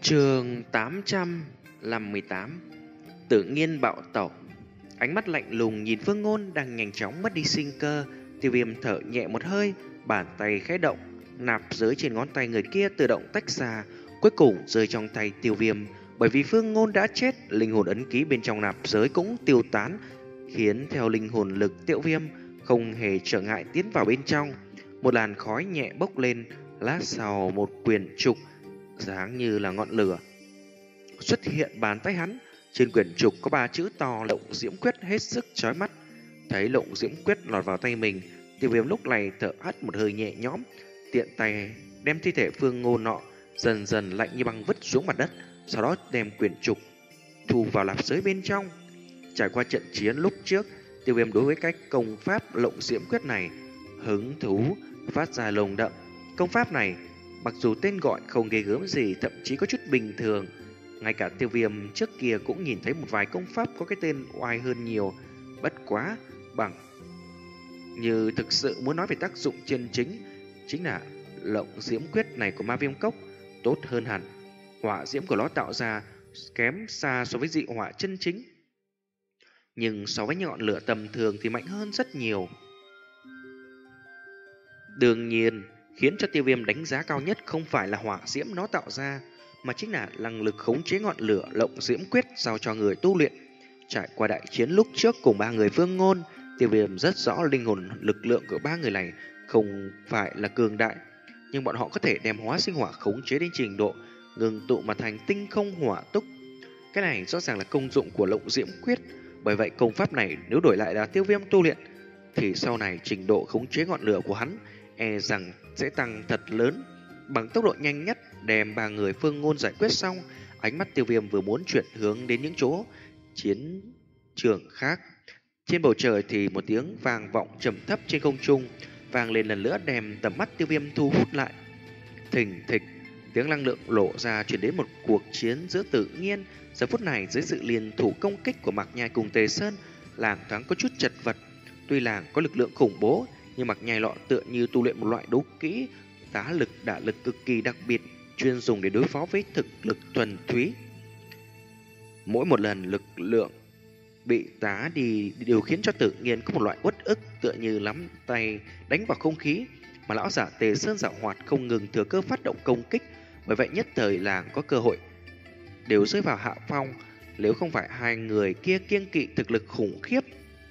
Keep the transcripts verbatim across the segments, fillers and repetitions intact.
Chương tám trăm năm mươi tám. Tự nhiên bạo tẩu. Ánh mắt lạnh lùng nhìn Phương Ngôn đang nhanh chóng mất đi sinh cơ. Tiêu Viêm thở nhẹ một hơi, bàn tay khẽ động, nạp giới trên ngón tay người kia tự động tách ra, cuối cùng rơi trong tay Tiêu Viêm. Bởi vì Phương Ngôn đã chết, linh hồn ấn ký bên trong nạp giới cũng tiêu tán, khiến theo linh hồn lực Tiêu Viêm không hề trở ngại tiến vào bên trong. Một làn khói nhẹ bốc lên, lát sau một quyển trục dáng như là ngọn lửa xuất hiện bàn tay hắn. Trên quyển trục có ba chữ to Lộng Diễm Quyết hết sức chói mắt. Thấy Lộng Diễm Quyết lọt vào tay mình, Tiêu Viêm lúc này thở hắt một hơi nhẹ nhõm, tiện tay đem thi thể Phương Ngôn nọ dần dần lạnh như băng vứt xuống mặt đất, sau đó đem quyển trục thu vào nạp giới bên trong. Trải qua trận chiến lúc trước, Tiêu Viêm đối với cách công pháp Lộng Diễm Quyết này hứng thú phát ra lồng đậm. Công pháp này mặc dù tên gọi không ghê gớm gì, thậm chí có chút bình thường, ngay cả Tiêu Viêm trước kia cũng nhìn thấy một vài công pháp có cái tên oai hơn nhiều. Bất quá bằng như thực sự muốn nói về tác dụng chân chính, chính là Lộng Diễm Quyết này của Ma Viêm Cốc tốt hơn hẳn. Hỏa diễm của nó tạo ra kém xa so với dị hỏa chân chính, nhưng so với ngọn lửa tầm thường thì mạnh hơn rất nhiều. Đương nhiên, khiến cho Tiêu Viêm đánh giá cao nhất không phải là hỏa diễm nó tạo ra, mà chính là năng lực khống chế ngọn lửa Lộng Diễm Quyết giao cho người tu luyện. Trải qua đại chiến lúc trước cùng ba người Phương Ngôn, Tiêu Viêm rất rõ linh hồn lực lượng của ba người này không phải là cường đại, nhưng bọn họ có thể đem hóa sinh hỏa khống chế đến trình độ ngừng tụ mà thành tinh không hỏa túc. Cái này rõ ràng là công dụng của Lộng Diễm Quyết. Bởi vậy công pháp này nếu đổi lại là Tiêu Viêm tu luyện, thì sau này trình độ khống chế ngọn lửa của hắn e rằng sẽ tăng thật lớn. Bằng tốc độ nhanh nhất đem ba người Phương Ngôn giải quyết xong, ánh mắt Tiêu Viêm vừa muốn chuyển hướng đến những chỗ chiến trường khác. Trên bầu trời thì một tiếng vang vọng trầm thấp trên không trung vang lên lần nữa, đem tầm mắt Tiêu Viêm thu hút lại. Thình thịch, tiếng năng lượng lộ ra chuyển đến một cuộc chiến giữa Tự Nhiên. Giờ phút này dưới sự liên thủ công kích của Mạc Nhai cùng Tề Sơn, làng thoáng có chút chật vật. Tuy làng có lực lượng khủng bố, nhưng Mạc Nhai lọ tựa như tu luyện một loại đấu kỹ tá lực đả lực cực kỳ đặc biệt, chuyên dùng để đối phó với thực lực thuần túy. Mỗi một lần lực lượng bị tá đi đều khiến cho Tự Nhiên có một loại uất ức, tựa như nắm tay đánh vào không khí. Mà lão giả Tề Sơn giảo hoạt không ngừng thừa cơ phát động công kích, bởi vậy nhất thời làng có cơ hội đều rơi vào hạ phong. Nếu không phải hai người kia kiêng kỵ thực lực khủng khiếp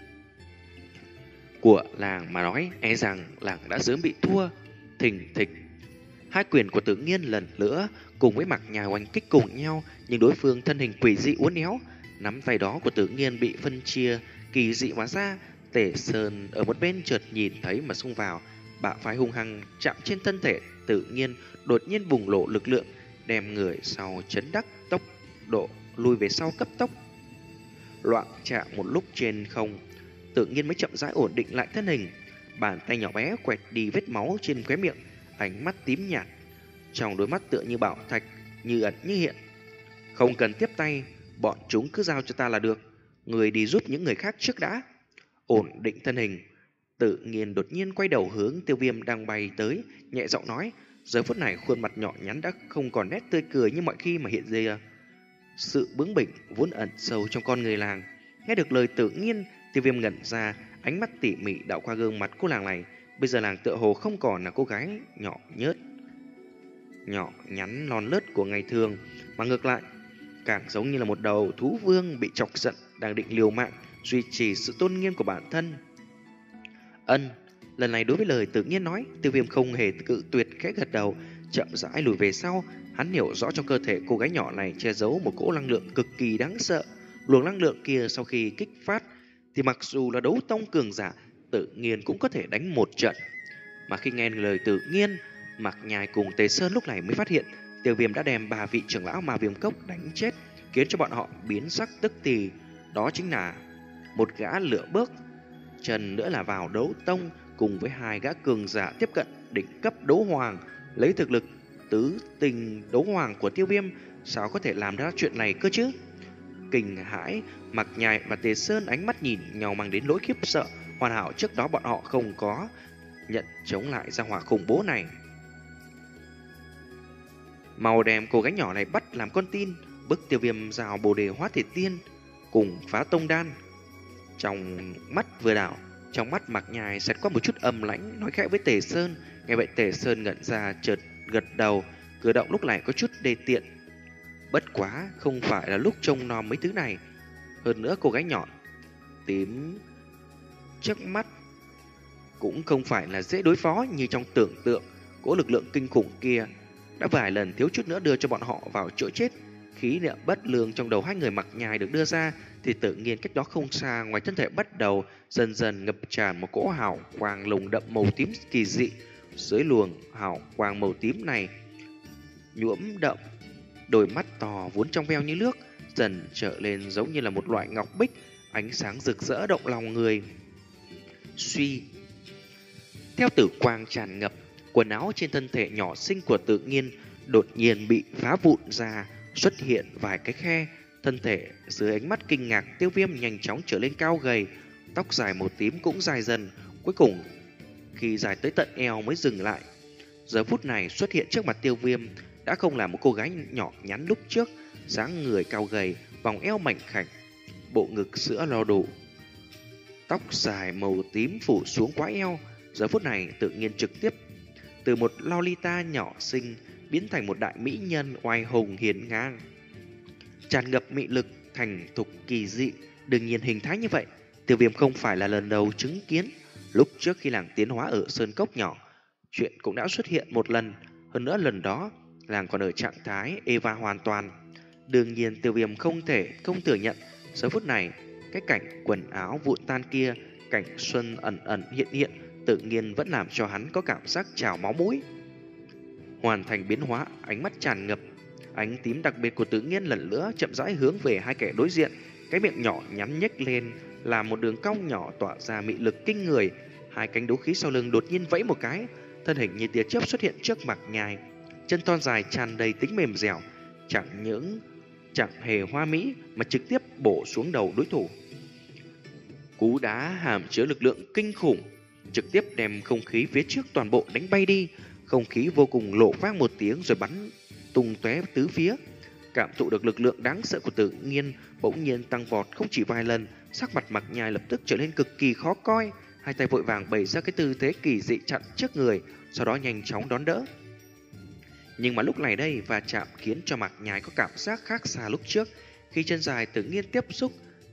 của làng mà nói, e rằng làng đã sớm bị thua. Thình thịch, hai quyền của Tự Nhiên lần nữa cùng với Mạc Nhai oanh kích cùng nhau, nhưng đối phương thân hình quỷ dị uốn éo, nắm tay đó của Tự Nhiên bị phân chia kỳ dị hóa ra. Tề Sơn ở một bên chợt nhìn thấy mà xông vào, bạo phái hung hăng chạm trên thân thể Tự Nhiên, đột nhiên bùng lộ lực lượng, đem người sau chấn đắc, tốc độ lùi về sau cấp tốc. Loạn chạm một lúc trên không, Tự Nhiên mới chậm rãi ổn định lại thân hình, bàn tay nhỏ bé quẹt đi vết máu trên khóe miệng, ánh mắt tím nhạt, trong đôi mắt tựa như bảo thạch, như ẩn như hiện. Không cần tiếp tay, bọn chúng cứ giao cho ta là được, người đi giúp những người khác trước đã. Ổn định thân hình, Tự Nhiên đột nhiên quay đầu hướng Tiêu Viêm đang bay tới, nhẹ giọng nói. Giờ phút này khuôn mặt nhỏ nhắn đã không còn nét tươi cười như mọi khi, mà hiện ra sự bướng bỉnh vốn ẩn sâu trong con người làng. Nghe được lời Tự Nhiên, Tiêu Viêm ngẩn ra, ánh mắt tỉ mỉ đảo qua gương mặt cô làng này. Bây giờ làng tựa hồ không còn là cô gái nhỏ nhớt, nhỏ nhắn non nớt của ngày thường, mà ngược lại càng giống như là một đầu thú vương bị chọc giận, đang định liều mạng duy trì sự tôn nghiêm của bản thân. Ân, lần này đối với lời Tự Nhiên nói, Tiêu Viêm không hề cự tuyệt, khẽ gật đầu, chậm rãi lùi về sau. Hắn hiểu rõ trong cơ thể cô gái nhỏ này che giấu một cỗ năng lượng cực kỳ đáng sợ. Luồng năng lượng kia sau khi kích phát thì mặc dù là đấu tông cường giả, Tự Nhiên cũng có thể đánh một trận. Mà khi nghe lời Tự Nhiên, Mạc Nhai cùng Tề Sơn lúc này mới phát hiện Tiêu Viêm đã đem ba vị trưởng lão Ma Viêm Cốc đánh chết, khiến cho bọn họ biến sắc tức thì. Đó chính là một gã lửa bước chân nữa là vào đấu tông, cùng với hai gã cường giả tiếp cận đỉnh cấp đấu hoàng. Lấy thực lực tứ tình đấu hoàng của Tiêu Viêm, sao có thể làm ra chuyện này cơ chứ? Kinh hãi, Mạc Nhai và Tề Sơn ánh mắt nhìn nhau mang đến nỗi khiếp sợ. Hoàn hảo trước đó bọn họ không có nhận chống lại ra hỏa khủng bố này. Mau đem cô gái nhỏ này bắt làm con tin, bức Tiêu Viêm rào Bồ Đề Hóa Thể Tiên cùng phá tông đan. Trong mắt vừa đảo, trong mắt Mạc Nhai xẹt qua một chút âm lãnh, nói khẽ với Tề Sơn. Nghe vậy Tề Sơn ngẩn ra, chợt gật đầu. Cử động lúc này có chút đê tiện, bất quá không phải là lúc trông nom mấy thứ này. Hơn nữa cô gái nhỏ tím trước mắt cũng không phải là dễ đối phó như trong tưởng tượng. Cỗ lực lượng kinh khủng kia đã vài lần thiếu chút nữa đưa cho bọn họ vào chỗ chết. Khí niệm bất lương trong đầu hai người Mạc Nhai được đưa ra, thì tự nhiên cách đó không xa, ngoài thân thể bắt đầu dần dần ngập tràn một cỗ hào quang lồng đậm màu tím kỳ dị. Dưới luồng hào quang màu tím này nhuộm đậm đôi mắt to vốn trong veo như nước, dần trở lên giống như là một loại ngọc bích, ánh sáng rực rỡ động lòng người. Suy, theo tử quang tràn ngập, quần áo trên thân thể nhỏ xinh của Tự Nhiên đột nhiên bị phá vụn ra, xuất hiện vài cái khe. Thân thể dưới ánh mắt kinh ngạc Tiêu Viêm nhanh chóng trở lên cao gầy, tóc dài màu tím cũng dài dần, cuối cùng khi dài tới tận eo mới dừng lại. Giờ phút này xuất hiện trước mặt Tiêu Viêm đã không là một cô gái nhỏ nhắn lúc trước, dáng người cao gầy, vòng eo mảnh khảnh, bộ ngực sữa no đủ, tóc dài màu tím phủ xuống quá eo. Giờ phút này Tự Nhiên trực tiếp từ một Lolita nhỏ xinh biến thành một đại mỹ nhân oai hùng hiền ngang, tràn ngập mị lực, thành thục kỳ dị. Đương nhiên hình thái như vậy Tiêu Viêm không phải là lần đầu chứng kiến. Lúc trước khi làng tiến hóa ở Sơn Cốc nhỏ, chuyện cũng đã xuất hiện một lần. Hơn nữa lần đó làng còn ở trạng thái Eva hoàn toàn. Đương nhiên Tiêu Viêm không thể không thừa nhận, giờ phút này cái cảnh quần áo vụn tan kia, cảnh xuân ẩn ẩn hiện hiện, tự nhiên vẫn làm cho hắn có cảm giác trào máu mũi. Hoàn thành biến hóa, ánh mắt tràn ngập ánh tím đặc biệt của Tự Nhiên lần nữa chậm rãi hướng về hai kẻ đối diện. Cái miệng nhỏ nhắn nhếch lên là một đường cong nhỏ tỏa ra mị lực kinh người. Hai cánh đấu khí sau lưng đột nhiên vẫy một cái, thân hình như tia chớp xuất hiện trước Mạc Nhai. Chân thon dài tràn đầy tính mềm dẻo, chẳng những chẳng hề hoa mỹ mà trực tiếp bổ xuống đầu đối thủ. Cú đá hàm chứa lực lượng kinh khủng, trực tiếp đem không khí phía trước toàn bộ đánh bay đi. Không khí vô cùng lộ vang một tiếng rồi bắn tung tóe tứ phía. Cảm thụ được lực lượng đáng sợ của Tự Nhiên bỗng nhiên tăng vọt không chỉ vài lần, sắc mặt Mạc Nhai lập tức trở nên cực kỳ khó coi. Hai tay vội vàng bày ra cái tư thế kỳ dị chặn trước người, sau đó nhanh chóng đón đỡ. Nhưng mà lúc này đây va chạm khiến cho Mạc Nhai có cảm giác khác xa lúc trước. Khi chân dài Tự Nhiên tiếp xúc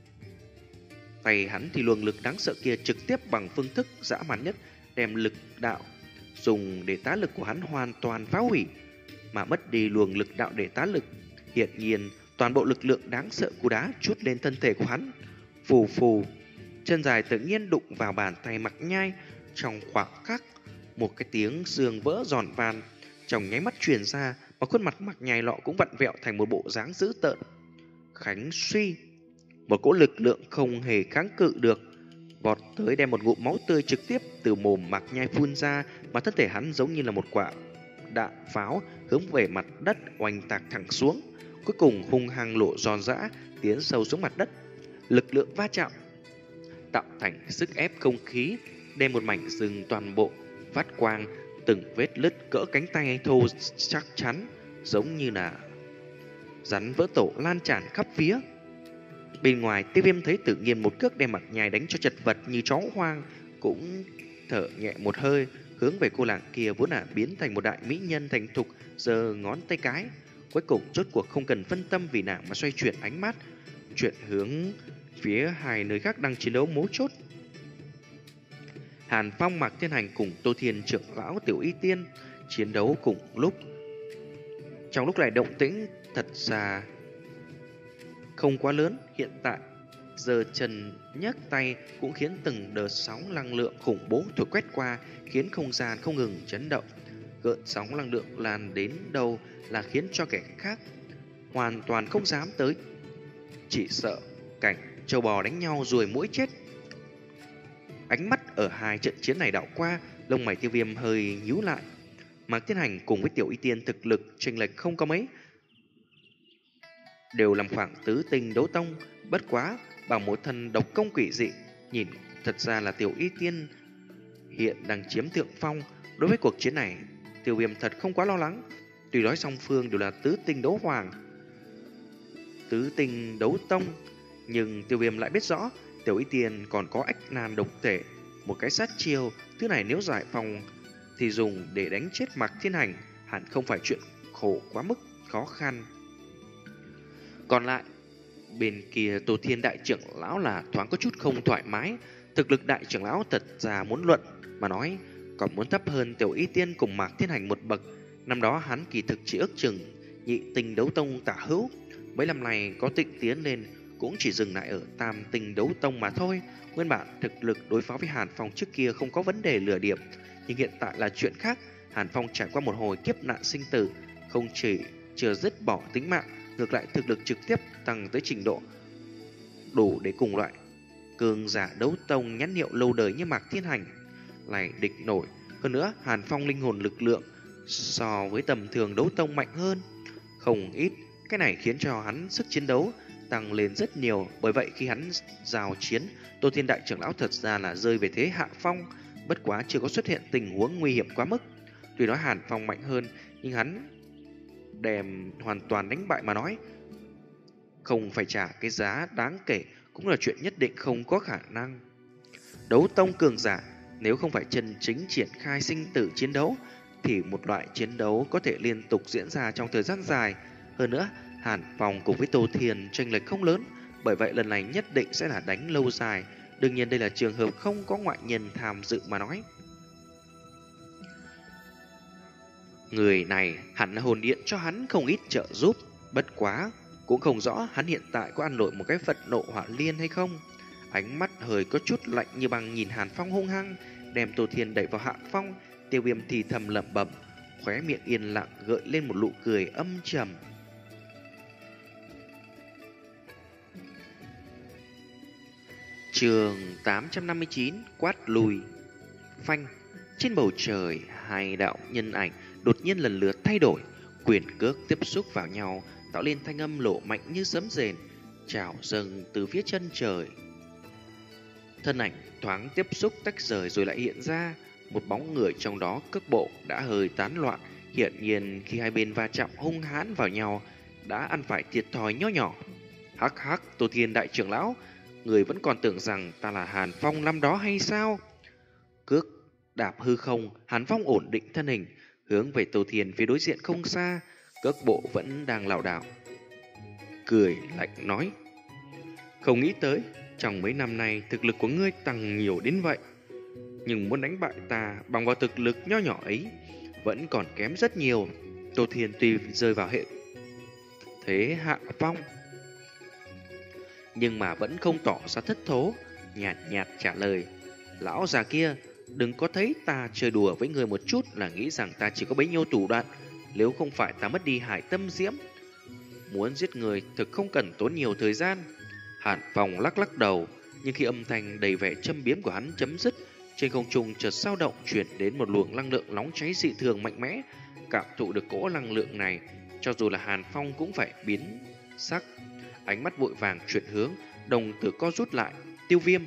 tay hắn thì luồng lực đáng sợ kia trực tiếp bằng phương thức dã man nhất đem lực đạo dùng để tá lực của hắn hoàn toàn phá hủy, mà mất đi luồng lực đạo để tá lực. Hiện nhiên toàn bộ lực lượng đáng sợ cú đá trút lên thân thể của hắn. Phù phù, chân dài Tự Nhiên đụng vào bàn tay Mạc Nhai. Trong khoảng khắc, một cái tiếng xương vỡ giòn vàn trong nháy mắt truyền ra, và khuôn mặt Mạc Nhai lọ cũng vặn vẹo thành một bộ dáng dữ tợn. Khánh suy, một cỗ lực lượng không hề kháng cự được vọt tới, đem một ngụm máu tươi trực tiếp từ mồm Mạc Nhai phun ra, mà thân thể hắn giống như là một quả đạn pháo hướng về mặt đất oanh tạc thẳng xuống, cuối cùng hung hăng lộ giòn giã tiến sâu xuống mặt đất. Lực lượng va chạm tạo thành sức ép không khí, đem một mảnh rừng toàn bộ phát quang, từng vết lứt cỡ cánh tay thô chắc chắn, giống như là rắn vỡ tổ lan tràn khắp phía. Bên ngoài, Tiêu Viêm thấy Tự Nhiên một cước đem Mạc Nhai đánh cho chật vật như chó hoang, cũng thở nhẹ một hơi, hướng về cô nàng kia vốn là biến thành một đại mỹ nhân thành thục, giơ ngón tay cái. Cuối cùng rốt cuộc không cần phân tâm vì nàng mà xoay chuyển ánh mắt, chuyển hướng phía hai nơi khác đang chiến đấu mấu chốt. Hàn Phong, Mạc Thiên Hành cùng Tô Thiên trưởng lão Tiểu Y Tiên chiến đấu cùng lúc. Trong lúc này động tĩnh thật ra không quá lớn, hiện tại giờ chân nhấc tay cũng khiến từng đợt sóng năng lượng khủng bố thổi quét qua, khiến không gian không ngừng chấn động. Gợn sóng năng lượng lan đến đâu là khiến cho kẻ khác hoàn toàn không dám tới, chỉ sợ cảnh châu bò đánh nhau rồi mũi chết. Ánh mắt ở hai trận chiến này đảo qua, lông mày Tiêu Viêm hơi nhíu lại. Mạc Thiên Hành cùng với Tiểu Y Tiên thực lực chênh lệch không có mấy, đều làm khoảng tứ tinh đấu tông, bất quá bằng một thân độc công quỷ dị, nhìn thật ra là Tiểu Y Tiên hiện đang chiếm thượng phong. Đối với cuộc chiến này, Tiêu Viêm thật không quá lo lắng. Tuy nói song phương đều là tứ tinh đấu hoàng, tứ tinh đấu tông, nhưng Tiêu Viêm lại biết rõ Tiểu Y Tiên còn có ách nan độc thể, một cái sát chiêu, thứ này nếu giải phòng thì dùng để đánh chết Mạc Thiên Hành hẳn không phải chuyện khổ quá mức khó khăn. Còn lại, bên kia Tô Thiên đại trưởng lão là thoáng có chút không thoải mái. Thực lực đại trưởng lão thật ra muốn luận mà nói, còn muốn thấp hơn Tiểu Y Tiên cùng Mạc Thiên Hành một bậc. Năm đó hắn kỳ thực chỉ ước chừng nhị tinh đấu tông tả hữu, mấy năm này có tịnh tiến lên cũng chỉ dừng lại ở tam tinh đấu tông mà thôi. Nguyên bản thực lực đối phó với Hàn Phong trước kia không có vấn đề lừa điểm, nhưng hiện tại là chuyện khác. Hàn Phong trải qua một hồi kiếp nạn sinh tử, không chỉ chưa dứt bỏ tính mạng, ngược lại thực lực trực tiếp tăng tới trình độ đủ để cùng loại cường giả đấu tông nhãn hiệu lâu đời như Mạc Thiên Hành lại địch nổi. Hơn nữa, Hàn Phong linh hồn lực lượng so với tầm thường đấu tông mạnh hơn không ít, cái này khiến cho hắn sức chiến đấu tăng lên rất nhiều. Bởi vậy khi hắn giao chiến, Tô Thiên đại trưởng lão thật ra là rơi về thế hạ phong, bất quá chưa có xuất hiện tình huống nguy hiểm quá mức. Tuy nói Hàn Phong mạnh hơn, nhưng hắn đem hoàn toàn đánh bại mà nói, không phải trả cái giá đáng kể cũng là chuyện nhất định không có khả năng. Đấu tông cường giả nếu không phải chân chính triển khai sinh tử chiến đấu thì một loại chiến đấu có thể liên tục diễn ra trong thời gian dài. Hơn nữa, Hàn Phong cùng với Tô Thiên chênh lệch không lớn, bởi vậy lần này nhất định sẽ là đánh lâu dài. Đương nhiên đây là trường hợp không có ngoại nhân tham dự mà nói. Người này hẳn là hồn điện cho hắn không ít trợ giúp, bất quá cũng không rõ hắn hiện tại có ăn nổi một cái phật nộ hỏa liên hay không. Ánh mắt hơi có chút lạnh như băng nhìn Hàn Phong hung hăng, đem Tô Thiên đẩy vào hạ phong. Tiêu Viêm thì thầm lẩm bẩm, khóe miệng yên lặng gợi lên một nụ cười âm trầm. Chương tám trăm năm mươi chín, quát lùi. Phanh, trên bầu trời hai đạo nhân ảnh đột nhiên lần lượt thay đổi, quyền cước tiếp xúc vào nhau, tạo lên thanh âm lộ mạnh như sấm rền, trào dâng từ phía chân trời. Thân ảnh thoáng tiếp xúc tách rời rồi lại hiện ra, một bóng người trong đó cước bộ đã hơi tán loạn. Hiển nhiên khi hai bên va chạm hung hãn vào nhau đã ăn phải thiệt thòi nho nhỏ. Hắc hắc, Tô Thiên đại trưởng lão, người vẫn còn tưởng rằng ta là Hàn Phong năm đó hay sao? Cước đạp hư không, Hàn Phong ổn định thân hình, hướng về Tô Thiên phía đối diện không xa, cước bộ vẫn đang lảo đảo. Cười lạnh nói, không nghĩ tới trong mấy năm nay thực lực của ngươi tăng nhiều đến vậy, nhưng muốn đánh bại ta bằng vào thực lực nho nhỏ ấy vẫn còn kém rất nhiều. Tô Thiên tuy rơi vào hệ thế hạ phong, nhưng mà vẫn không tỏ ra thất thố, nhạt nhạt trả lời, lão già kia, đừng có thấy ta chơi đùa với người một chút là nghĩ rằng ta chỉ có bấy nhiêu thủ đoạn. Nếu không phải ta mất đi hải tâm diễm, muốn giết người thực không cần tốn nhiều thời gian. Hàn Phong lắc lắc đầu, nhưng khi âm thanh đầy vẻ châm biếm của hắn chấm dứt, trên không trung chợt dao động chuyển đến một luồng năng lượng nóng cháy dị thường mạnh mẽ. Cảm thụ được cỗ năng lượng này, cho dù là Hàn Phong cũng phải biến sắc, ánh mắt vội vàng chuyển hướng, đồng tử co rút lại. Tiêu Viêm.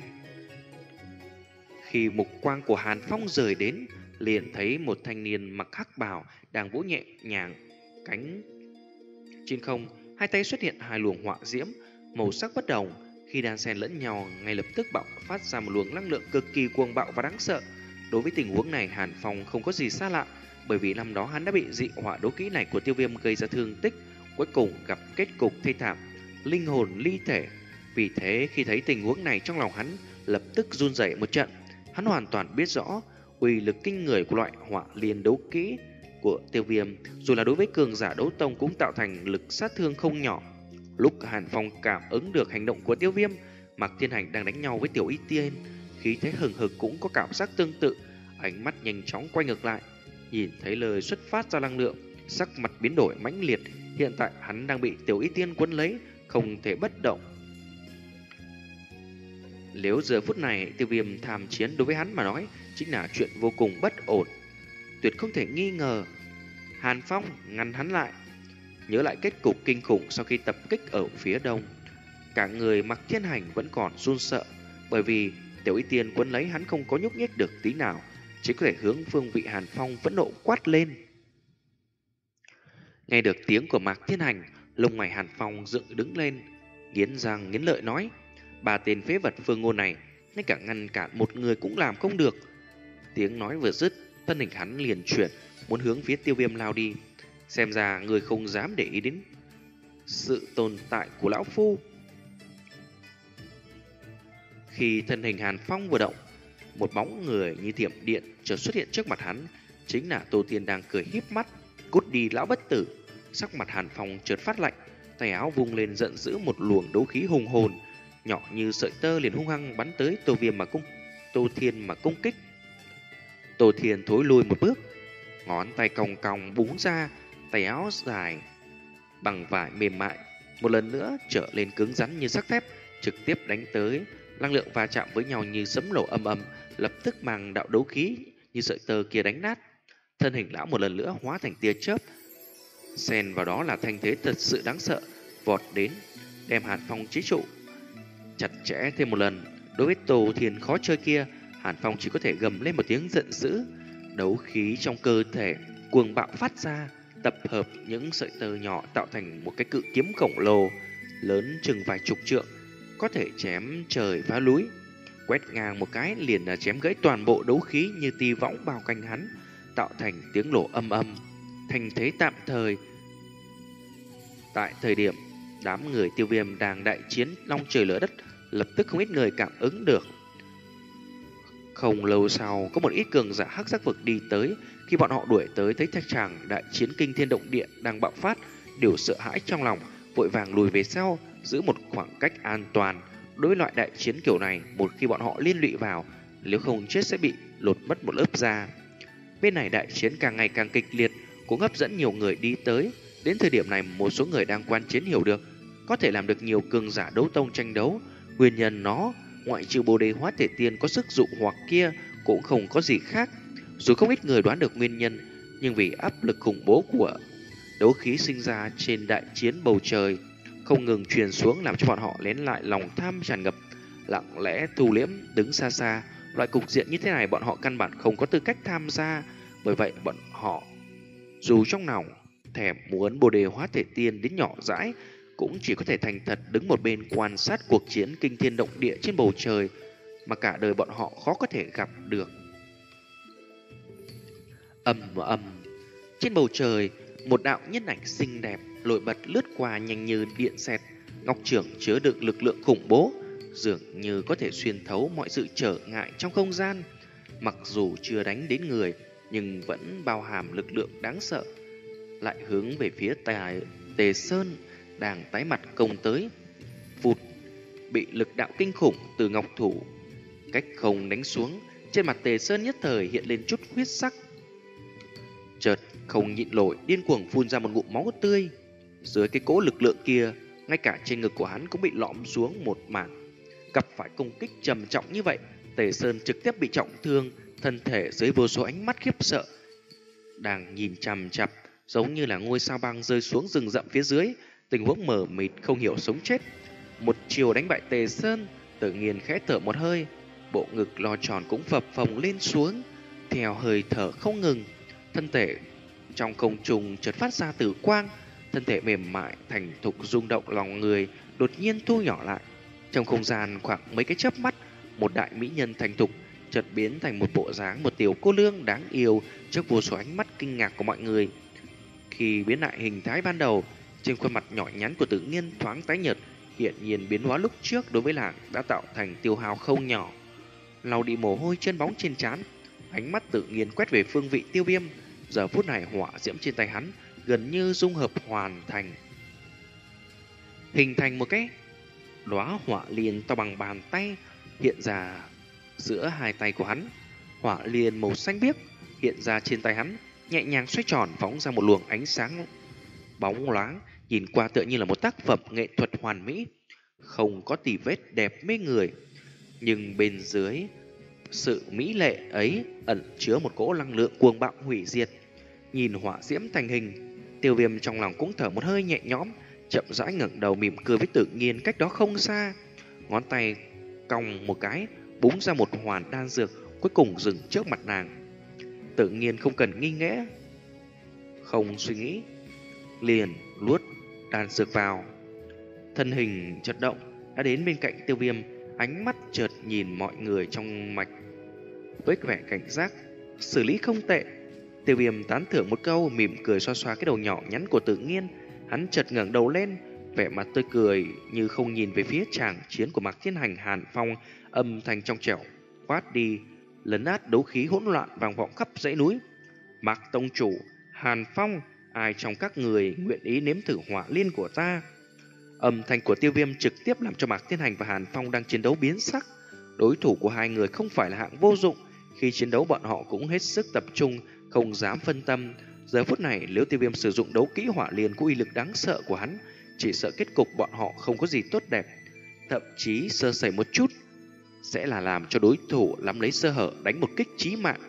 Khi mục quang của Hàn Phong rời đến, liền thấy một thanh niên mặc hắc bào đang vỗ nhẹ nhàng cánh trên không, hai tay xuất hiện hai luồng hỏa diễm màu sắc bất đồng, khi đan xen lẫn nhau ngay lập tức bạo phát ra một luồng năng lượng cực kỳ cuồng bạo và đáng sợ. Đối với tình huống này, Hàn Phong không có gì xa lạ, bởi vì năm đó hắn đã bị dị hỏa đấu kỹ này của Tiêu Viêm gây ra thương tích, cuối cùng gặp kết cục thê thảm, linh hồn ly thể. Vì thế khi thấy tình huống này, trong lòng hắn lập tức run rẩy một trận. Hắn hoàn toàn biết rõ uy lực kinh người của loại hỏa liên đấu kỹ của Tiêu Viêm, dù là đối với cường giả đấu tông cũng tạo thành lực sát thương không nhỏ. Lúc Hàn Phong cảm ứng được hành động của Tiêu Viêm, Mạc Thiên Hành đang đánh nhau với Tiểu Y Tiên, khí thế hừng hực cũng có cảm giác tương tự, ánh mắt nhanh chóng quay ngược lại, nhìn thấy lời xuất phát ra năng lượng, sắc mặt biến đổi mãnh liệt. Hiện tại hắn đang bị Tiểu Y Tiên quấn lấy, không thể bất động. Nếu giờ phút này Tiêu Viêm tham chiến đối với hắn mà nói chính là chuyện vô cùng bất ổn, tuyệt không thể nghi ngờ. Hàn Phong ngăn hắn lại, nhớ lại kết cục kinh khủng sau khi tập kích ở phía đông. Cả người Mạc Thiên Hành vẫn còn run sợ, bởi vì Tiểu Y Tiên quấn lấy hắn không có nhúc nhích được tí nào, chỉ có thể hướng phương vị Hàn Phong phẫn nộ quát lên. Nghe được tiếng của Mạc Thiên Hành, lông mày Hàn Phong dựng đứng lên, nghiến răng nghiến lợi nói: ba tên phế vật Phương Ngôn này, ngay cả ngăn cản một người cũng làm không được. Tiếng nói vừa dứt, thân hình hắn liền chuyển, muốn hướng phía Tiêu Viêm lao đi. Xem ra người không dám để ý đến sự tồn tại của lão phu. Khi thân hình Hàn Phong vừa động, một bóng người như thiểm điện chợt xuất hiện trước mặt hắn, chính là Tô Thiên đang cười híp mắt. Cút đi lão bất tử! Sắc mặt Hàn Phong chợt phát lạnh, tay áo vung lên giận dữ, một luồng đấu khí hùng hồn nhỏ như sợi tơ liền hung hăng bắn tới Tô Viêm mà cung Tô Thiên mà công kích. Tô Thiên thối lui một bước, ngón tay cong cong búng ra, tay áo dài bằng vải mềm mại một lần nữa trở lên cứng rắn như sắt thép, trực tiếp đánh tới. Năng lượng va chạm với nhau như sấm nổ âm ầm, lập tức mang đạo đấu khí như sợi tơ kia đánh nát. Thân hình lão một lần nữa hóa thành tia chớp, xen vào đó là thanh thế thật sự đáng sợ, vọt đến đem Hàn Phong chế trụ. Chặt chẽ thêm một lần, đối với Tô Thiên khó chơi kia, Hàn Phong chỉ có thể gầm lên một tiếng giận dữ. Đấu khí trong cơ thể cuồng bạo phát ra, tập hợp những sợi tơ nhỏ tạo thành một cái cự kiếm khổng lồ, lớn chừng vài chục trượng, có thể chém trời phá núi. Quét ngang một cái liền là chém gãy toàn bộ đấu khí như ti võng bao quanh hắn, tạo thành tiếng nổ âm âm. Thành thế tạm thời. Tại thời điểm đám người Tiêu Viêm đang đại chiến long trời lở đất, lập tức không ít người cảm ứng được. Không lâu sau, có một ít cường giả hắc sắc vực đi tới. Khi bọn họ đuổi tới thấy thạch tràng đại chiến kinh thiên động địa đang bạo phát, đều sợ hãi trong lòng, vội vàng lùi về sau, giữ một khoảng cách an toàn. Đối với loại đại chiến kiểu này, một khi bọn họ liên lụy vào, nếu không chết sẽ bị lột mất một lớp da. Bên này đại chiến càng ngày càng kịch liệt, cũng hấp dẫn nhiều người đi tới. Đến thời điểm này, một số người đang quan chiến hiểu được, có thể làm được nhiều cường giả đấu tông tranh đấu. Nguyên nhân nó, ngoại trừ Bồ Đề Hóa Thể Tiên có sức dụ hoặc kia, cũng không có gì khác. Dù không ít người đoán được nguyên nhân, nhưng vì áp lực khủng bố của đấu khí sinh ra trên đại chiến bầu trời không ngừng truyền xuống, làm cho bọn họ lén lại lòng tham tràn ngập, lặng lẽ thu liễm đứng xa xa. Loại cục diện như thế này bọn họ căn bản không có tư cách tham gia. Bởi vậy bọn họ dù trong lòng thèm muốn Bồ Đề Hóa Thể Tiên đến nhỏ dãi, cũng chỉ có thể thành thật đứng một bên quan sát cuộc chiến kinh thiên động địa trên bầu trời mà cả đời bọn họ khó có thể gặp được. Ầm ầm, trên bầu trời, một đạo nhân ảnh xinh đẹp nổi bật lướt qua nhanh như điện xẹt, ngọc trưởng chứa đựng lực lượng khủng bố, dường như có thể xuyên thấu mọi sự trở ngại trong không gian. Mặc dù chưa đánh đến người, nhưng vẫn bao hàm lực lượng đáng sợ, lại hướng về phía tài Tề Sơn đang tái mặt công tới. Vụt, bị lực đạo kinh khủng từ ngọc thủ cách không đánh xuống, trên mặt Tề Sơn nhất thời hiện lên chút huyết sắc. Chợt không nhịn nổi, điên cuồng phun ra một ngụm máu tươi. Dưới cái cỗ lực lượng kia, ngay cả trên ngực của hắn cũng bị lõm xuống một mảng. Gặp phải công kích trầm trọng như vậy, Tề Sơn trực tiếp bị trọng thương, thân thể dưới vô số ánh mắt khiếp sợ đang nhìn chằm chằm, giống như là ngôi sao băng rơi xuống rừng rậm phía dưới, tình huống mờ mịt không hiểu sống chết. Một chiều đánh bại Tề Sơn, Tự Nhiên khẽ thở một hơi, bộ ngực lo tròn cũng phập phồng lên xuống, theo hơi thở không ngừng. Thân thể trong không trung chợt phát ra tử quang, thân thể mềm mại thành thục rung động lòng người đột nhiên thu nhỏ lại. Trong không gian khoảng mấy cái chớp mắt, một đại mỹ nhân thành thục chợt biến thành một bộ dáng một tiểu cô nương đáng yêu trước vô số ánh mắt kinh ngạc của mọi người. Khi biến lại hình thái ban đầu, trên khuôn mặt nhỏ nhắn của Tự Nhiên thoáng tái nhợt, hiện nhiên biến hóa lúc trước đối với nàng đã tạo thành tiêu hao không nhỏ. Lau đi mồ hôi chân bóng trên trán, ánh mắt Tự Nhiên quét về phương vị Tiêu Viêm. Giờ phút này hỏa diễm trên tay hắn gần như dung hợp hoàn thành, hình thành một cái đóa hỏa liên to bằng bàn tay hiện ra giữa hai tay của hắn. Hỏa liên màu xanh biếc hiện ra trên tay hắn, nhẹ nhàng xoay tròn phóng ra một luồng ánh sáng bóng loáng, nhìn qua tựa như là một tác phẩm nghệ thuật hoàn mỹ, không có tì vết, đẹp mê người. Nhưng bên dưới sự mỹ lệ ấy ẩn chứa một cỗ năng lượng cuồng bạo hủy diệt. Nhìn hỏa diễm thành hình, Tiêu Viêm trong lòng cũng thở một hơi nhẹ nhõm, chậm rãi ngẩng đầu mỉm cười với Tự Nhiên cách đó không xa. Ngón tay cong một cái, búng ra một hoàn đan dược, cuối cùng dừng trước mặt nàng. Tự Nhiên không cần nghi ngẽ, không suy nghĩ, liền luốt đan dược vào. Thân hình chợt động, đã đến bên cạnh Tiêu Viêm, ánh mắt chợt nhìn mọi người trong mạch với vẻ cảnh giác. Xử lý không tệ. Tiêu Viêm tán thưởng một câu, mỉm cười xoa xoa cái đầu nhỏ nhắn của Tự Nhiên. Hắn chợt ngẩng đầu lên, vẻ mặt tươi cười như không nhìn về phía tràng chiến của Mạc Thiên Hành. Hàn Phong âm thanh trong trẻo quát đi, lấn át đấu khí hỗn loạn vang vọng khắp dãy núi. Mạc tông chủ, Hàn Phong, ai trong các người nguyện ý nếm thử hỏa liên của ta? Âm thanh của Tiêu Viêm trực tiếp làm cho Mạc Thiên Hành và Hàn Phong đang chiến đấu biến sắc. Đối thủ của hai người không phải là hạng vô dụng, khi chiến đấu bọn họ cũng hết sức tập trung, không dám phân tâm. Giờ phút này nếu Tiêu Viêm sử dụng đấu kỹ hỏa liên của uy lực đáng sợ của hắn, chỉ sợ kết cục bọn họ không có gì tốt đẹp, thậm chí sơ sẩy một chút sẽ là làm cho đối thủ nắm lấy sơ hở đánh một kích chí mạng.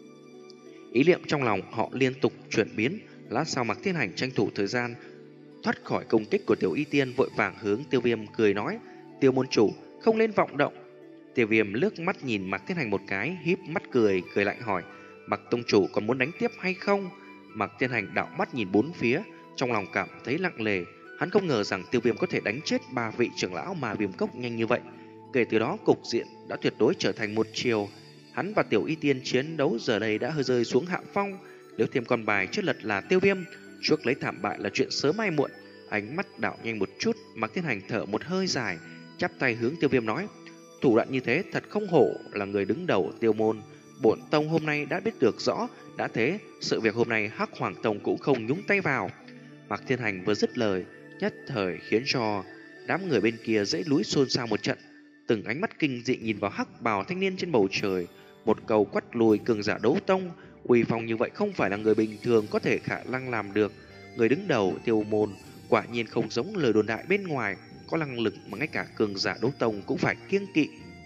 Ý niệm trong lòng họ liên tục chuyển biến. Lát sau Mạc Thiên Hành tranh thủ thời gian thoát khỏi công kích của Tiểu Y Tiên, vội vàng hướng Tiêu Viêm cười nói: Tiêu môn chủ, không nên vọng động. Tiêu Viêm lướt mắt nhìn Mạc Thiên Hành một cái, híp mắt cười, cười lạnh hỏi: Mạc tông chủ còn muốn đánh tiếp hay không? Mạc Thiên Hành đảo mắt nhìn bốn phía, trong lòng cảm thấy lặng lề. Hắn không ngờ rằng Tiêu Viêm có thể đánh chết ba vị trưởng lão mà Viêm Cốc nhanh như vậy. Kể từ đó cục diện đã tuyệt đối trở thành một chiều. Hắn và Tiểu Y Tiên chiến đấu giờ đây đã hơi rơi xuống hạ phong. Nếu thêm con bài trước lật là Tiêu Viêm, chuốc lấy thảm bại là chuyện sớm hay muộn. Ánh mắt đảo nhanh một chút, Mạc Thiên Hành thở một hơi dài, chắp tay hướng Tiêu Viêm nói: thủ đoạn như thế thật không hổ là người đứng đầu Tiêu môn. Bổn tông hôm nay đã biết được rõ, đã thế sự việc hôm nay Hắc Hoàng tông cũng không nhúng tay vào. Mạc Thiên Hành vừa dứt lời, nhất thời khiến cho đám người bên kia dãy núi xôn xao một trận. Từng ánh mắt kinh dị nhìn vào hắc bào thanh niên trên bầu trời, một câu quát lùi cường giả đấu tông. Uy phong như vậy không phải là người bình thường có thể khả năng làm được. Người đứng đầu Tiêu môn quả nhiên không giống lời đồn đại bên ngoài, có năng lực mà ngay cả cường giả đấu tông cũng phải kiêng kỵ.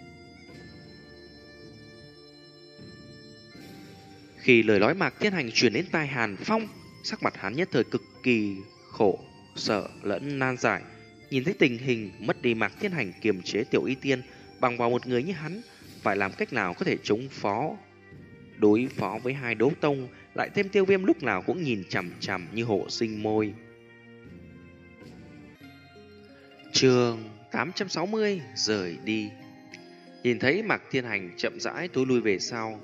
Khi lời nói Mạc Thiên Hành truyền đến tai Hàn Phong, sắc mặt hắn nhất thời cực kỳ khổ sở lẫn nan giải. Nhìn thấy tình hình mất đi Mạc Thiên Hành kiềm chế Tiểu Y Tiên, bằng vào một người như hắn phải làm cách nào có thể chống phó đối phó với hai đấu tông, lại thêm Tiêu Viêm lúc nào cũng nhìn chằm chằm như hổ sinh môi. Chương tám trăm sáu mươi rời đi. Nhìn thấy Mạc Thiên Hành chậm rãi tối lui về sau,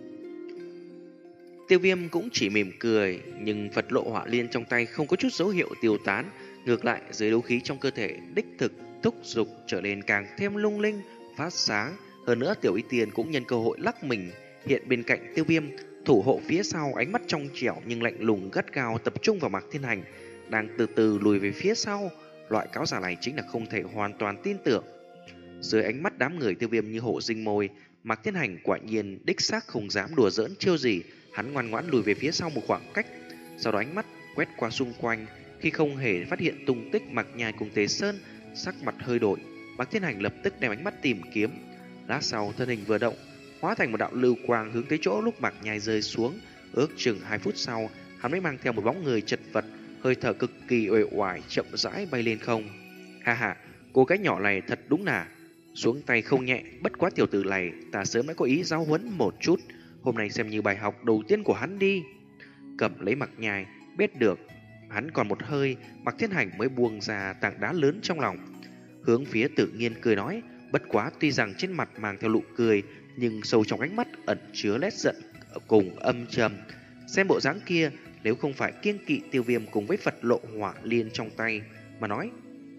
Tiêu Viêm cũng chỉ mỉm cười, nhưng Phật lộ hỏa liên trong tay không có chút dấu hiệu tiêu tán, ngược lại dưới đấu khí trong cơ thể đích thực thúc dục trở nên càng thêm lung linh, phát sáng. Hơn nữa Tiểu Y Tiên cũng nhân cơ hội lắc mình hiện bên cạnh Tiêu Viêm, thủ hộ phía sau, ánh mắt trong trẻo nhưng lạnh lùng gắt gao tập trung vào Mạc Thiên Hành đang từ từ lùi về phía sau. Loại cáo giả này chính là không thể hoàn toàn tin tưởng. Dưới ánh mắt đám người Tiêu Viêm như hổ sinh môi, Mạc Thiên Hành quả nhiên đích xác không dám đùa giỡn chiêu gì. Hắn ngoan ngoãn lùi về phía sau một khoảng cách, sau đó ánh mắt quét qua xung quanh. Khi không hề phát hiện tung tích Mạc Nhai cùng Tế Sơn, sắc mặt hơi đổi, Mạc Thiên Hành lập tức đem ánh mắt tìm kiếm. Lát sau thân hình vừa động, hóa thành một đạo lưu quang hướng tới chỗ lúc Mạc Nhai rơi xuống. Ước chừng hai phút sau, hắn mới mang theo một bóng người chật vật, hơi thở cực kỳ uể oải chậm rãi bay lên không. Ha ha, cô gái nhỏ này thật đúng là xuống tay không nhẹ. Bất quá tiểu tử này ta sớm đã có ý giáo huấn một chút, hôm nay xem như bài học đầu tiên của hắn đi. Cầm lấy Mạc Nhai, biết được hắn còn một hơi, Mạc Thiên Hành mới buông ra tảng đá lớn trong lòng, hướng phía Tự Nhiên cười nói. Bất quá tuy rằng trên mặt mang theo nụ cười, nhưng sâu trong ánh mắt ẩn chứa nét giận cùng âm trầm. Xem bộ dáng kia, nếu không phải kiêng kỵ Tiêu Viêm cùng với Phật lộ hỏa liên trong tay mà nói,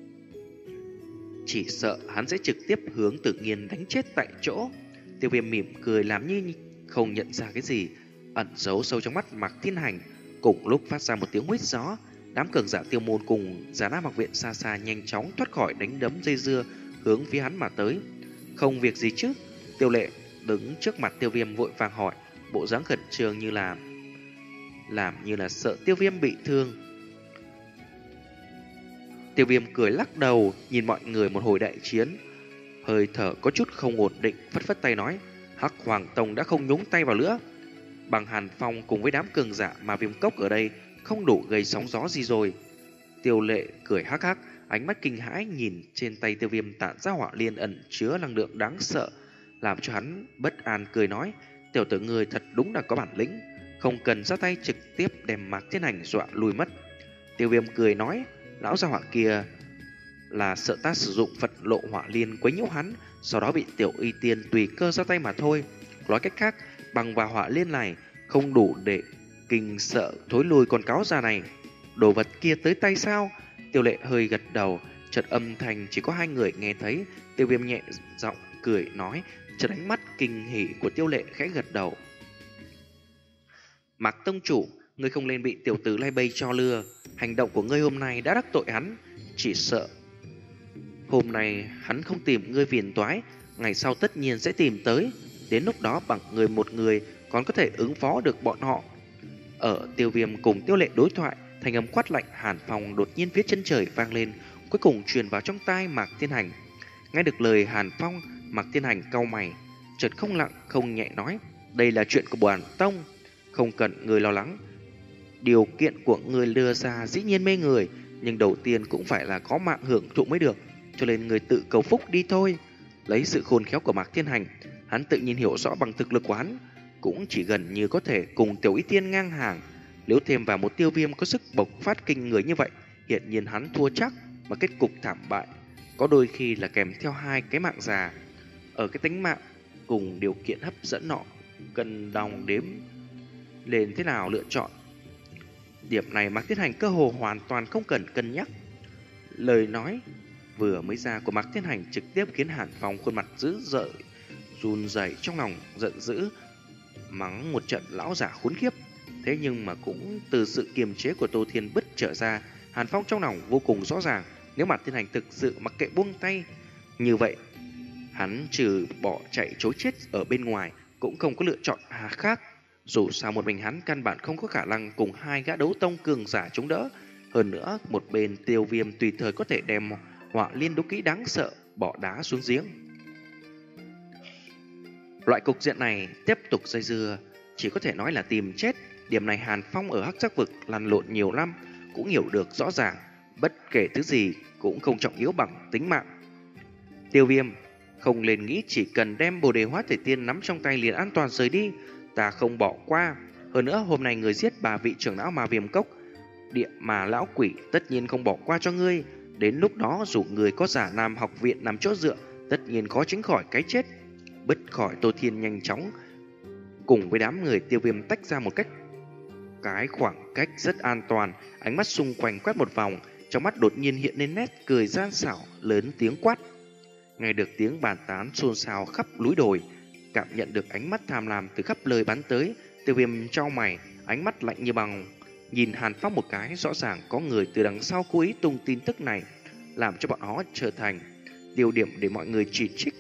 chỉ sợ hắn sẽ trực tiếp hướng Tự Nhiên đánh chết tại chỗ. Tiêu Viêm mỉm cười làm như không nhận ra cái gì, ẩn giấu sâu trong mắt Mạc Thiên Hành. Cùng lúc phát ra một tiếng huýt gió, đám cường giả Tiêu môn cùng Già Nam Học viện xa xa nhanh chóng thoát khỏi đánh đấm dây dưa, hướng phía hắn mà tới. Không việc gì chứ? Tiêu Lệ đứng trước mặt Tiêu Viêm vội vàng hỏi, bộ dáng khẩn trương như là làm như là sợ Tiêu Viêm bị thương. Tiêu Viêm cười lắc đầu, nhìn mọi người một hồi đại chiến, hơi thở có chút không ổn định, phất phất tay nói, Hắc Hoàng tông đã không nhúng tay vào nữa. Bằng Hàn Phong cùng với đám cường giả mà Viêm Cốc ở đây không đủ gây sóng gió gì rồi. Tiêu Lệ cười hắc hắc, ánh mắt kinh hãi nhìn trên tay Tiêu Viêm tản ra hỏa liên ẩn chứa năng lượng đáng sợ, làm cho hắn bất an cười nói, tiểu tử người thật đúng là có bản lĩnh, không cần ra tay trực tiếp đem Mạc Thiên Hành dọa lùi mất. Tiêu Viêm cười nói, lão gia hỏa kia là sợ ta sử dụng Phật lộ hỏa liên quấy nhiễu hắn, sau đó bị tiểu y tiên tùy cơ ra tay mà thôi. Nói cách khác, bằng và hỏa liên này không đủ để kinh sợ thối lùi con cáo già này. Đồ vật kia tới tay sao? Tiêu Lệ hơi gật đầu, chợt âm thanh chỉ có hai người nghe thấy. Tiêu Viêm nhẹ giọng cười nói, chợt ánh mắt kinh hỉ của Tiêu Lệ khẽ gật đầu. Mạc tông chủ, ngươi không nên bị tiểu tử lai bây cho lừa. Hành động của ngươi hôm nay đã đắc tội hắn, chỉ sợ hôm nay hắn không tìm ngươi phiền toái, ngày sau tất nhiên sẽ tìm tới. Đến lúc đó bằng người một người còn có thể ứng phó được bọn họ. Ở Tiêu Viêm cùng Tiêu Lệ đối thoại, thành âm quát lạnh Hàn Phong đột nhiên phía chân trời vang lên, cuối cùng truyền vào trong tai Mạc Thiên Hành. Nghe được lời Hàn Phong, Mạc Thiên Hành cau mày, chợt không lặng không nhẹ nói, đây là chuyện của Bản tông, không cần người lo lắng. Điều kiện của người đưa ra dĩ nhiên mê người, nhưng đầu tiên cũng phải là có mạng hưởng thụ mới được, cho nên người tự cầu phúc đi thôi. Lấy sự khôn khéo của Mạc Thiên Hành, hắn tự nhiên hiểu rõ bằng thực lực của hắn cũng chỉ gần như có thể cùng Tiểu Y Tiên ngang hàng. Nếu thêm vào một Tiêu Viêm có sức bộc phát kinh người như vậy, hiện nhiên hắn thua chắc, mà kết cục thảm bại có đôi khi là kèm theo hai cái mạng già. Ở cái tính mạng cùng điều kiện hấp dẫn nọ, cần đong đếm lên thế nào lựa chọn. Điểm này Mạc Thiên Hành cơ hồ hoàn toàn không cần cân nhắc. Lời nói vừa mới ra của Mạc Thiên Hành trực tiếp khiến Hàn Phong khuôn mặt dữ dội, run rẩy trong lòng giận dữ, mắng một trận lão giả khốn khiếp. Thế nhưng mà cũng từ sự kiềm chế của Tô Thiên Bích trở ra, Hàn Phong trong lòng vô cùng rõ ràng, nếu Mạc Thiên Hành thực sự mặc kệ buông tay như vậy, hắn trừ bỏ chạy trối chết ở bên ngoài cũng không có lựa chọn hà khác. Dù sao một mình hắn căn bản không có khả năng cùng hai gã đấu tông cường giả chống đỡ. Hơn nữa, một bên Tiêu Viêm tùy thời có thể đem họa liên đấu kỹ đáng sợ bỏ đá xuống giếng. Loại cục diện này tiếp tục dây dưa chỉ có thể nói là tìm chết. Điểm này Hàn Phong ở Hắc Giác Vực lăn lộn nhiều năm cũng hiểu được rõ ràng, bất kể thứ gì cũng không trọng yếu bằng tính mạng. Tiêu Viêm không nên nghĩ chỉ cần đem Bồ Đề Hóa Thể Tiên nắm trong tay liền an toàn rời đi, ta không bỏ qua. Hơn nữa hôm nay người giết bà vị trưởng lão Ma Viêm Cốc, địa mà lão quỷ tất nhiên không bỏ qua cho ngươi. Đến lúc đó dù người có giả nam học viện nằm chỗ dựa, tất nhiên khó tránh khỏi cái chết. Bứt khỏi Tô Thiên nhanh chóng cùng với đám người Tiêu Viêm tách ra một cách cái khoảng cách rất an toàn, ánh mắt xung quanh quét một vòng, trong mắt đột nhiên hiện lên nét cười gian xảo, lớn tiếng quát. Nghe được tiếng bàn tán xôn xao khắp núi đồi, cảm nhận được ánh mắt tham lam từ khắp lời bắn tới, Tiêu Viêm chau mày, ánh mắt lạnh như băng, nhìn Hàn Phong một cái. Rõ ràng có người từ đằng sau cố ý tung tin tức này, làm cho bọn họ trở thành tiêu điểm để mọi người chỉ trích.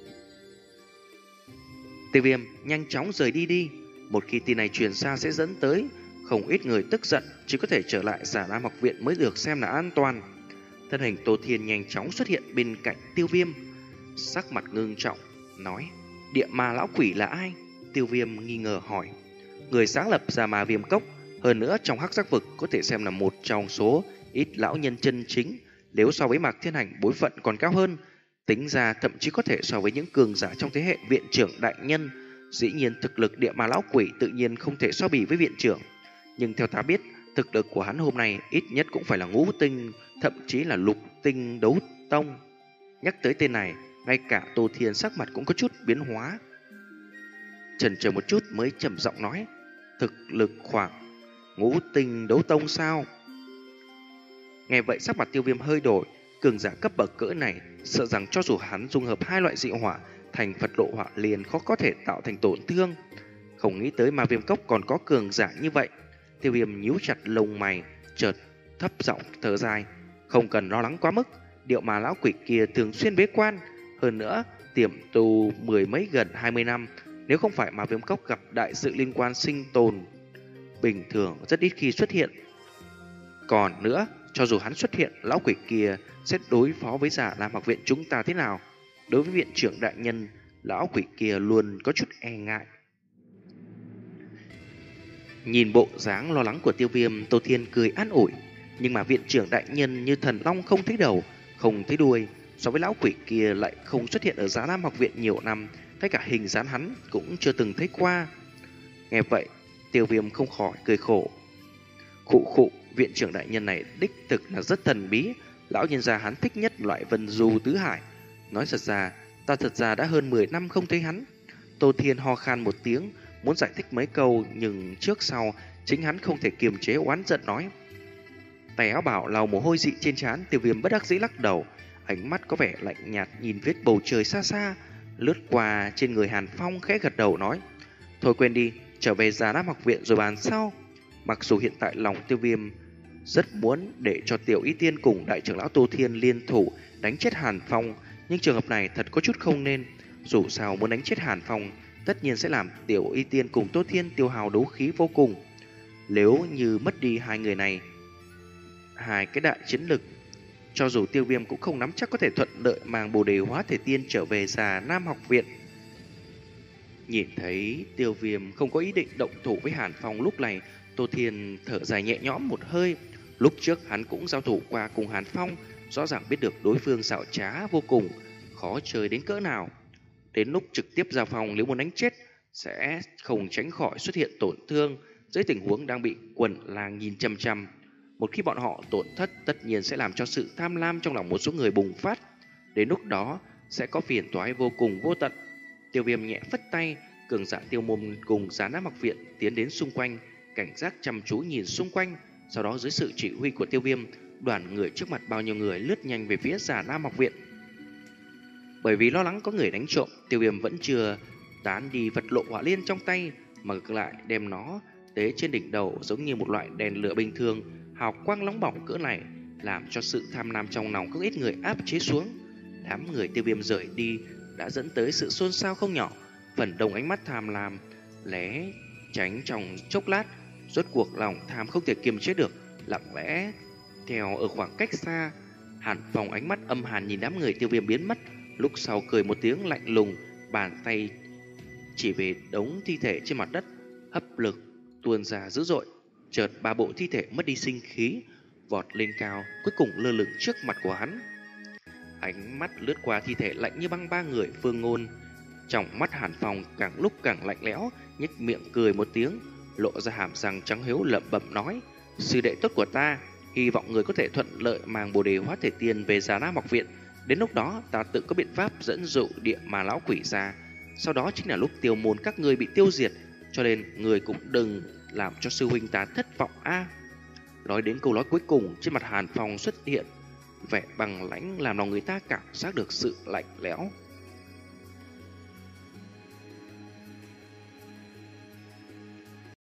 Tiêu Viêm nhanh chóng rời đi đi, một khi tin này truyền xa sẽ dẫn tới không ít người tức giận, chỉ có thể trở lại Giả Nam học viện mới được xem là an toàn. Thân hình Tô Thiên nhanh chóng xuất hiện bên cạnh Tiêu Viêm, sắc mặt ngưng trọng nói: Địa ma lão quỷ là ai? Tiêu Viêm nghi ngờ hỏi. Người sáng lập ra Ma Viêm Cốc, hơn nữa trong Hắc Giác Vực có thể xem là một trong số ít lão nhân chân chính. Nếu so với Mạc Thiên Hành bối phận còn cao hơn, tính ra thậm chí có thể so với những cường giả trong thế hệ viện trưởng đại nhân. Dĩ nhiên thực lực địa ma lão quỷ tự nhiên không thể so bì với viện trưởng, nhưng theo ta biết, thực lực của hắn hôm nay ít nhất cũng phải là ngũ tinh, thậm chí là lục tinh đấu tông. Nhắc tới tên này, ngay cả Tô Thiên sắc mặt cũng có chút biến hóa, chần chờ một chút mới trầm giọng nói: thực lực khoảng ngũ tinh đấu tông sao? Nghe vậy sắc mặt Tiêu Viêm hơi đổi. Cường giả cấp bậc cỡ này, sợ rằng cho dù hắn dung hợp hai loại dị hỏa thành Phật lộ hỏa liền khó có thể tạo thành tổn thương. Không nghĩ tới Ma Viêm Cốc còn có cường giả như vậy. Tiêu Viêm nhíu chặt lông mày, chợt thấp giọng thở dài: không cần lo lắng quá mức, điệu mà lão quỷ kia thường xuyên bế quan, hơn nữa tiềm tu mười mấy gần hai mươi năm, nếu không phải Ma Viêm Cốc gặp đại sự liên quan sinh tồn, bình thường rất ít khi xuất hiện. Còn nữa, cho dù hắn xuất hiện, lão quỷ kia sẽ đối phó với Giả Nam học viện chúng ta thế nào? Đối với viện trưởng đại nhân, lão quỷ kia luôn có chút e ngại. Nhìn bộ dáng lo lắng của Tiêu Viêm, Tô Thiên cười an ủi. Nhưng mà viện trưởng đại nhân như thần long không thấy đầu, không thấy đuôi, so với lão quỷ kia lại không xuất hiện ở Giả Nam học viện nhiều năm, ngay cả hình dáng hắn cũng chưa từng thấy qua. Nghe vậy, Tiêu Viêm không khỏi cười khổ. Khụ khụ, viện trưởng đại nhân này đích thực là rất thần bí. Lão nhân gia hắn thích nhất loại vân du tứ hải. Nói thật ra, ta thật ra đã hơn mười năm không thấy hắn. Tô Thiên ho khan một tiếng, muốn giải thích mấy câu, nhưng trước sau chính hắn không thể kiềm chế oán giận nói. Tay áo bảo lau mồ hôi dị trên trán, Tiêu Viêm bất đắc dĩ lắc đầu, ánh mắt có vẻ lạnh nhạt nhìn vết bầu trời xa xa, lướt qua trên người Hàn Phong, khẽ gật đầu nói: thôi quên đi, trở về Già Nam học viện rồi bàn sau. Mặc dù hiện tại lòng Tiêu Viêm rất muốn để cho Tiểu Y Tiên cùng đại trưởng lão Tô Thiên liên thủ đánh chết Hàn Phong, nhưng trường hợp này thật có chút không nên. Dù sao muốn đánh chết Hàn Phong, tất nhiên sẽ làm Tiểu Y Tiên cùng Tô Thiên tiêu hao đấu khí vô cùng. Nếu như mất đi hai người này, hai cái đại chiến lực, cho dù Tiêu Viêm cũng không nắm chắc có thể thuận lợi mang Bồ Đề Hóa Thể Tiên trở về Già Nam học viện. Nhìn thấy Tiêu Viêm không có ý định động thủ với Hàn Phong, lúc này Tô Thiên thở dài nhẹ nhõm một hơi. Lúc trước hắn cũng giao thủ qua cùng Hàn Phong, rõ ràng biết được đối phương xảo trá vô cùng, khó chơi đến cỡ nào. Đến lúc trực tiếp giao phòng, nếu muốn đánh chết sẽ không tránh khỏi xuất hiện tổn thương dưới tình huống đang bị quần làng nhìn chăm chăm. Một khi bọn họ tổn thất, tất nhiên sẽ làm cho sự tham lam trong lòng một số người bùng phát. Đến lúc đó sẽ có phiền toái vô cùng vô tận. Tiêu Viêm nhẹ phất tay, cường giả Tiêu Môn cùng Già Nam học viện tiến đến xung quanh, cảnh giác chăm chú nhìn xung quanh. Sau đó dưới sự chỉ huy của Tiêu Viêm, đoàn người trước mặt bao nhiêu người lướt nhanh về phía Già Nam học viện. Bởi vì lo lắng có người đánh trộm, Tiêu Viêm vẫn chưa tán đi vật lộ hỏa liên trong tay, mà ngược lại đem nó tế trên đỉnh đầu giống như một loại đèn lửa bình thường, hào quang nóng bỏng cỡ này, làm cho sự tham lam trong lòng không ít người áp chế xuống. Đám người Tiêu Viêm rời đi đã dẫn tới sự xôn xao không nhỏ. Phần đông ánh mắt tham lam lé tránh trong chốc lát, rốt cuộc lòng tham không thể kiềm chế được, lặng lẽ theo ở khoảng cách xa. Hàn Phong ánh mắt âm hàn nhìn đám người Tiêu Viêm biến mất, lúc sau cười một tiếng lạnh lùng, bàn tay chỉ về đống thi thể trên mặt đất, hấp lực tuôn ra dữ dội. Chợt ba bộ thi thể mất đi sinh khí, vọt lên cao, cuối cùng lơ lửng trước mặt của hắn. Ánh mắt lướt qua thi thể lạnh như băng ba người Phương Ngôn, trong mắt Hàn Phong càng lúc càng lạnh lẽo, nhếch miệng cười một tiếng, lộ ra hàm răng trắng hiếu lẩm bẩm nói: sư đệ tốt của ta, hy vọng người có thể thuận lợi mang Bồ Đề Hóa Thể Tiên về Già Nam học viện. Đến lúc đó ta tự có biện pháp dẫn dụ địa mà lão quỷ ra. Sau đó chính là lúc Tiêu Môn các người bị tiêu diệt, cho nên người cũng đừng làm cho sư huynh ta thất vọng a. À. Nói đến câu nói cuối cùng, trên mặt Hàn Phong xuất hiện vẻ bằng lãnh, làm lòng người ta cảm giác được sự lạnh lẽo.